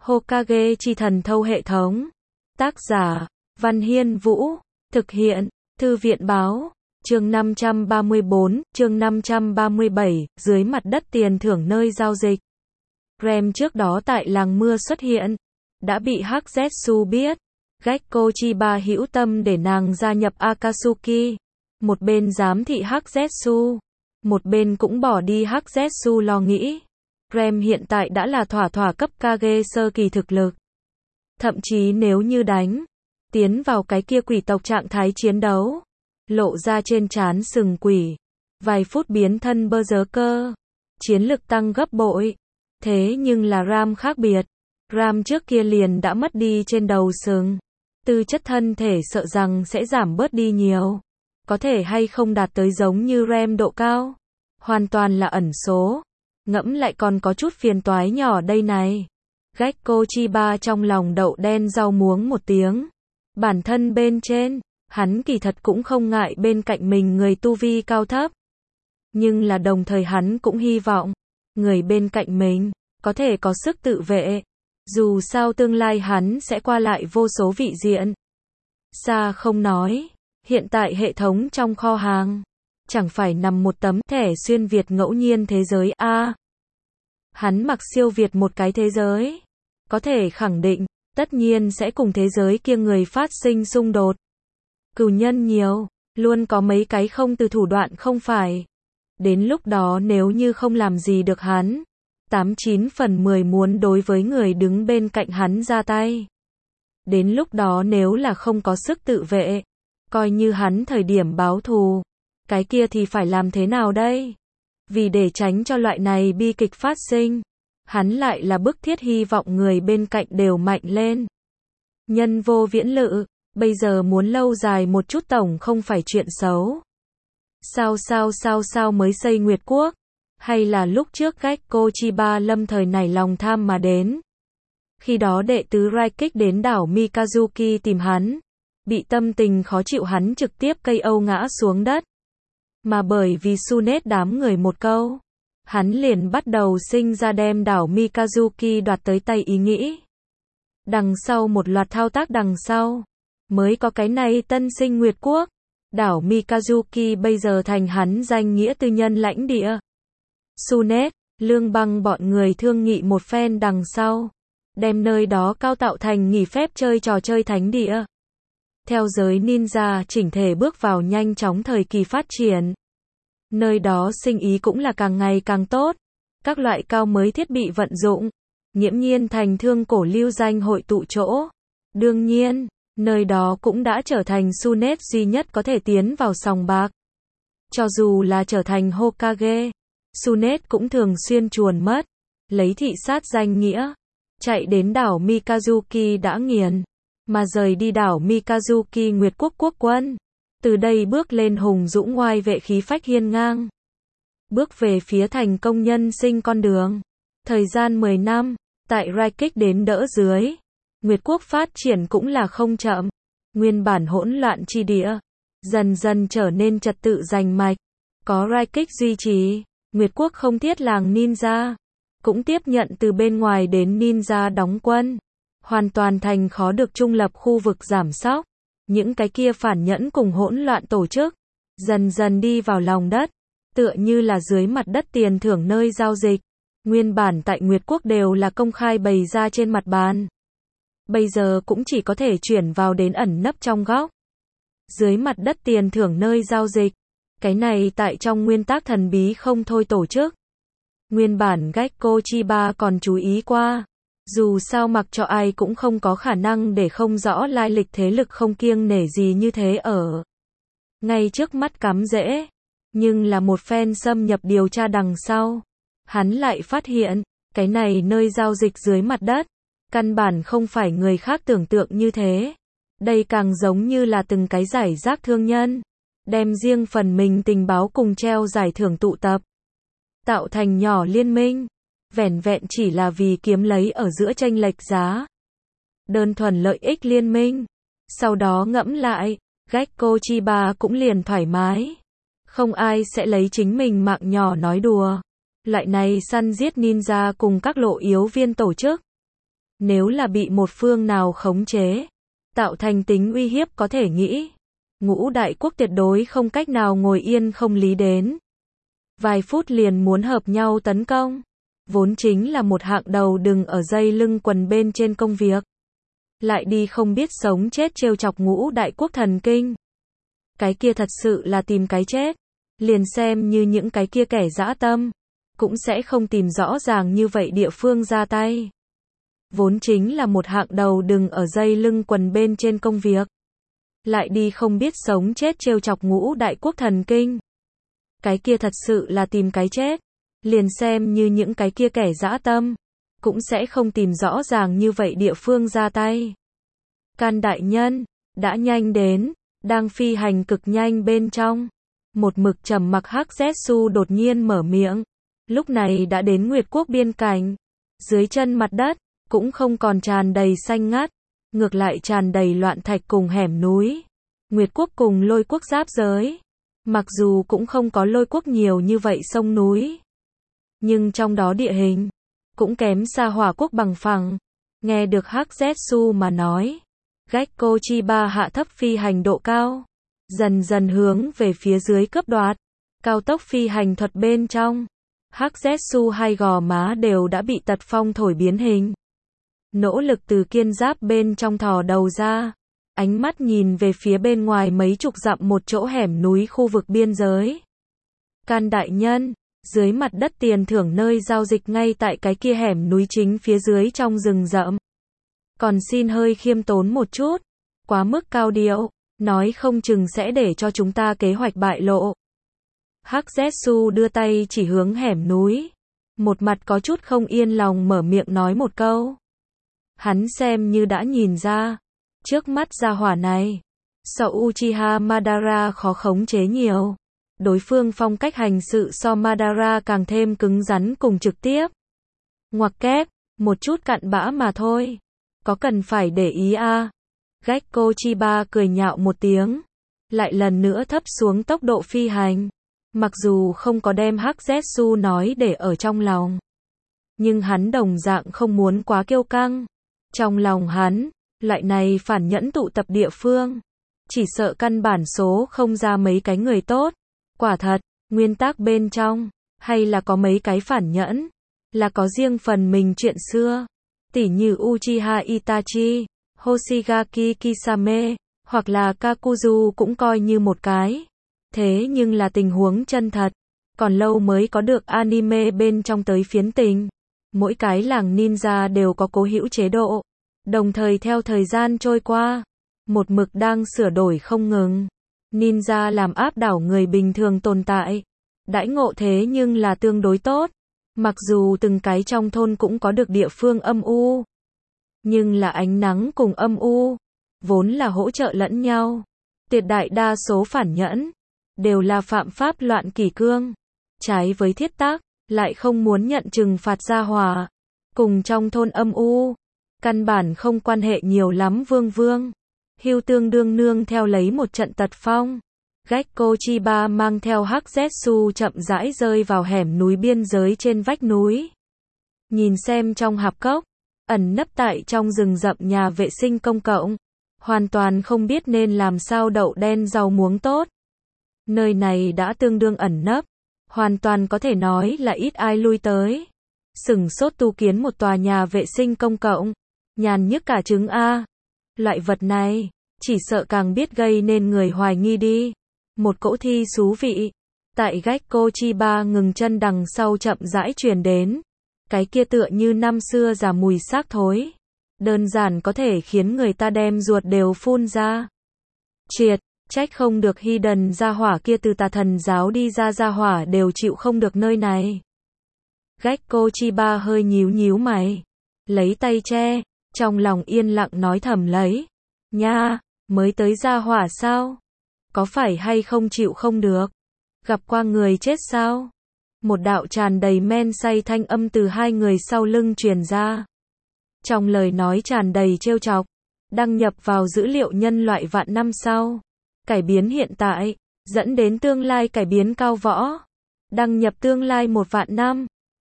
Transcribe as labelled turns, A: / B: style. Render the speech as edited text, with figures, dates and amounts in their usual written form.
A: Hokage chi thần thâu hệ thống. Tác giả, Văn Hiên Vũ. Thực hiện, Thư viện báo. Chương 534, chương 537, dưới mặt đất tiền thưởng nơi giao dịch. Rem trước đó tại làng mưa xuất hiện, đã bị Hắc Zetsu biết. Gekko Chiba hữu tâm để nàng gia nhập Akatsuki. Một bên giám thị Hắc Zetsu, một bên cũng bỏ đi Hắc Zetsu lo nghĩ. Rem hiện tại đã là thỏa cấp Kage sơ kỳ thực lực. Thậm chí nếu như đánh, tiến vào cái kia quỷ tộc trạng thái chiến đấu, lộ ra trên trán sừng quỷ, vài phút biến thân berserker, chiến lực tăng gấp bội. Thế nhưng là Ram khác biệt. Ram trước kia liền đã mất đi trên đầu sừng. Tư chất thân thể sợ rằng sẽ giảm bớt đi nhiều. Có thể hay không đạt tới giống như Rem độ cao, hoàn toàn là ẩn số. Ngẫm lại còn có chút phiền toái nhỏ đây này. Gekko Chiba trong lòng đậu đen rau muống một tiếng. Bản thân bên trên, hắn kỳ thật cũng không ngại bên cạnh mình người tu vi cao thấp. Nhưng là đồng thời hắn cũng hy vọng, người bên cạnh mình, có thể có sức tự vệ. Dù sao tương lai hắn sẽ qua lại vô số vị diện. Xa không nói, hiện tại hệ thống trong kho hàng, chẳng phải nằm một tấm thẻ xuyên Việt ngẫu nhiên thế giới A. Hắn mặc siêu Việt một cái thế giới. Có thể khẳng định, tất nhiên sẽ cùng thế giới kia người phát sinh xung đột. Cừu nhân nhiều, luôn có mấy cái không từ thủ đoạn không phải. Đến lúc đó nếu như không làm gì được hắn, 89 phần 10 muốn đối với người đứng bên cạnh hắn ra tay. Đến lúc đó nếu là không có sức tự vệ, coi như hắn thời điểm báo thù, cái kia thì phải làm thế nào đây? Vì để tránh cho loại này bi kịch phát sinh, hắn lại là bức thiết hy vọng người bên cạnh đều mạnh lên. Nhân vô viễn lự, bây giờ muốn lâu dài một chút tổng không phải chuyện xấu. Sao mới xây Nguyệt Quốc? Hay là lúc trước Gekko Chiba lâm thời nảy lòng tham mà đến? Khi đó đệ tứ Raikik đến đảo Mikazuki tìm hắn, bị tâm tình khó chịu hắn trực tiếp cây âu ngã xuống đất. Mà bởi vì Sunet đám người một câu, hắn liền bắt đầu sinh ra đem đảo Mikazuki đoạt tới tay ý nghĩ. Đằng sau một loạt thao tác đằng sau, mới có cái này tân sinh Nguyệt Quốc. Đảo Mikazuki bây giờ thành hắn danh nghĩa tư nhân lãnh địa. Sunet, Lương Băng bọn người thương nghị một phen đằng sau, đem nơi đó cao tạo thành nghỉ phép chơi trò chơi thánh địa. Theo giới ninja chỉnh thể bước vào nhanh chóng thời kỳ phát triển. Nơi đó sinh ý cũng là càng ngày càng tốt. Các loại cao mới thiết bị vận dụng, nghiễm nhiên thành thương cổ lưu danh hội tụ chỗ. Đương nhiên, nơi đó cũng đã trở thành Sunet duy nhất có thể tiến vào sòng bạc. Cho dù là trở thành Hokage, Sunet cũng thường xuyên chuồn mất, lấy thị sát danh nghĩa, chạy đến đảo Mikazuki đã nghiền, mà rời đi đảo Mikazuki Nguyệt Quốc quốc quân. Từ đây bước lên hùng dũng oai vệ khí phách hiên ngang. Bước về phía thành công nhân sinh con đường. Thời gian 10 năm, tại Raikik đến đỡ dưới, Nguyệt Quốc phát triển cũng là không chậm. Nguyên bản hỗn loạn chi địa, dần dần trở nên trật tự rành mạch. Có Raikik duy trì, Nguyệt Quốc không thiết làng ninja, cũng tiếp nhận từ bên ngoài đến ninja đóng quân. Hoàn toàn thành khó được trung lập khu vực giảm sóc. Những cái kia phản nhẫn cùng hỗn loạn tổ chức, dần dần đi vào lòng đất, tựa như là dưới mặt đất tiền thưởng nơi giao dịch. Nguyên bản tại Nguyệt Quốc đều là công khai bày ra trên mặt bàn. Bây giờ cũng chỉ có thể chuyển vào đến ẩn nấp trong góc. Dưới mặt đất tiền thưởng nơi giao dịch. Cái này tại trong nguyên tắc thần bí không thôi tổ chức. Nguyên bản Gekko Chiba còn chú ý qua. Dù sao mặc cho ai cũng không có khả năng để không rõ lai lịch thế lực không kiêng nể gì như thế ở ngay trước mắt cắm rễ. Nhưng là một phen xâm nhập điều tra đằng sau, hắn lại phát hiện, cái này nơi giao dịch dưới mặt đất, căn bản không phải người khác tưởng tượng như thế. Đây càng giống như là từng cái giải rác thương nhân, đem riêng phần mình tình báo cùng treo giải thưởng tụ tập, tạo thành nhỏ liên minh. Vẻn vẹn chỉ là vì kiếm lấy ở giữa chênh lệch giá. Đơn thuần lợi ích liên minh. Sau đó ngẫm lại, Gekko Chiba cũng liền thoải mái. Không ai sẽ lấy chính mình mạng nhỏ nói đùa. Loại này săn giết ninja cùng các lộ yếu viên tổ chức. Nếu là bị một phương nào khống chế, tạo thành tính uy hiếp có thể nghĩ, Ngũ Đại Quốc tuyệt đối không cách nào ngồi yên không lý đến. Vài phút liền muốn hợp nhau tấn công. Vốn chính là một hạng đầu đừng ở dây lưng quần bên trên công việc. Lại đi không biết sống chết trêu chọc Ngũ Đại Quốc thần kinh. Cái kia thật sự là tìm cái chết. Liền xem như những cái kia kẻ dã tâm, cũng sẽ không tìm rõ ràng như vậy địa phương ra tay. Vốn chính là một hạng đầu đừng ở dây lưng quần bên trên công việc. Lại đi không biết sống chết trêu chọc Ngũ Đại Quốc thần kinh. Cái kia thật sự là tìm cái chết. Liền xem như những cái kia kẻ dã tâm, cũng sẽ không tìm rõ ràng như vậy địa phương ra tay. Can đại nhân, đã nhanh đến, đang phi hành cực nhanh bên trong. Một mực trầm mặc Hắc Zetsu đột nhiên mở miệng. Lúc này đã đến Nguyệt Quốc biên cảnh. Dưới chân mặt đất, cũng không còn tràn đầy xanh ngắt. Ngược lại tràn đầy loạn thạch cùng hẻm núi. Nguyệt Quốc cùng Lôi Quốc giáp giới. Mặc dù cũng không có Lôi Quốc nhiều như vậy sông núi. Nhưng trong đó địa hình, cũng kém xa Hỏa Quốc bằng phẳng. Nghe được Hắc Zetsu mà nói. Gekko Chiba hạ thấp phi hành độ cao. Dần dần hướng về phía dưới cướp đoạt. Cao tốc phi hành thuật bên trong. Hắc Zetsu hai gò má đều đã bị tật phong thổi biến hình. Nỗ lực từ kiên giáp bên trong thò đầu ra. Ánh mắt nhìn về phía bên ngoài mấy chục dặm một chỗ hẻm núi khu vực biên giới. Can đại nhân, dưới mặt đất tiền thưởng nơi giao dịch ngay tại cái kia hẻm núi chính phía dưới trong rừng rậm. Còn xin hơi khiêm tốn một chút. Quá mức cao điệu. Nói không chừng sẽ để cho chúng ta kế hoạch bại lộ. Hắc Zetsu đưa tay chỉ hướng hẻm núi. Một mặt có chút không yên lòng mở miệng nói một câu. Hắn xem như đã nhìn ra. Trước mắt gia hỏa này. So Uchiha Madara khó khống chế nhiều. Đối phương phong cách hành sự so Madara càng thêm cứng rắn cùng trực tiếp. Ngoặc kép, một chút cặn bã mà thôi. Có cần phải để ý à? Gekko Chiba cười nhạo một tiếng. Lại lần nữa thấp xuống tốc độ phi hành. Mặc dù không có đem Hắc Zetsu nói để ở trong lòng. Nhưng hắn đồng dạng không muốn quá kiêu căng. Trong lòng hắn, loại này phản nhẫn tụ tập địa phương. Chỉ sợ căn bản số không ra mấy cái người tốt. Quả thật, nguyên tắc bên trong, hay là có mấy cái phản nhẫn. Là có riêng phần mình chuyện xưa. Tỉ như Uchiha Itachi. Hoshigaki Kisame, hoặc là Kakuzu cũng coi như một cái. Thế nhưng là tình huống chân thật, còn lâu mới có được anime bên trong tới phiến tình. Mỗi cái làng ninja đều có cố hữu chế độ, đồng thời theo thời gian trôi qua, một mực đang sửa đổi không ngừng. Ninja làm áp đảo người bình thường tồn tại, đãi ngộ thế nhưng là tương đối tốt. Mặc dù từng cái trong thôn cũng có được địa phương âm u. Nhưng là ánh nắng cùng âm u, vốn là hỗ trợ lẫn nhau. Tuyệt đại đa số phản nhẫn, đều là phạm pháp loạn kỷ cương. Trái với thiết tắc, lại không muốn nhận trừng phạt gia hỏa. Cùng trong thôn âm u, căn bản không quan hệ nhiều lắm vương. Hưu tương đương nương theo lấy một trận tật phong. Gekko Chiba mang theo Hắc Zetsu chậm rãi rơi vào hẻm núi biên giới trên vách núi. Nhìn xem trong hạp cốc. Ẩn nấp tại trong rừng rậm nhà vệ sinh công cộng. Hoàn toàn không biết nên làm sao đậu đen rau muống tốt. Nơi này đã tương đương ẩn nấp. Hoàn toàn có thể nói là ít ai lui tới. Sửng sốt tu kiến một tòa nhà vệ sinh công cộng. Nhàn nhức cả trứng A. Loại vật này, chỉ sợ càng biết gây nên người hoài nghi đi. Một cỗ thi xú vị. Tại Gekko Chiba ngừng chân đằng sau chậm rãi truyền đến. Cái kia tựa như năm xưa già mùi xác thối. Đơn giản có thể khiến người ta đem ruột đều phun ra. Triệt, trách không được Hidden gia hỏa kia từ tà thần giáo đi ra gia hỏa đều chịu không được nơi này. Gekko Chiba hơi nhíu mày. Lấy tay che, trong lòng yên lặng nói thầm lấy. Nha, mới tới gia hỏa sao? Có phải hay không chịu không được? Gặp qua người chết sao? Một đạo tràn đầy men say thanh âm từ hai người sau lưng truyền ra. Trong lời nói tràn đầy trêu chọc, đăng nhập vào dữ liệu nhân loại vạn năm sau. Cải biến hiện tại, dẫn đến tương lai cải biến cao võ. Đăng nhập tương lai 1 vạn năm.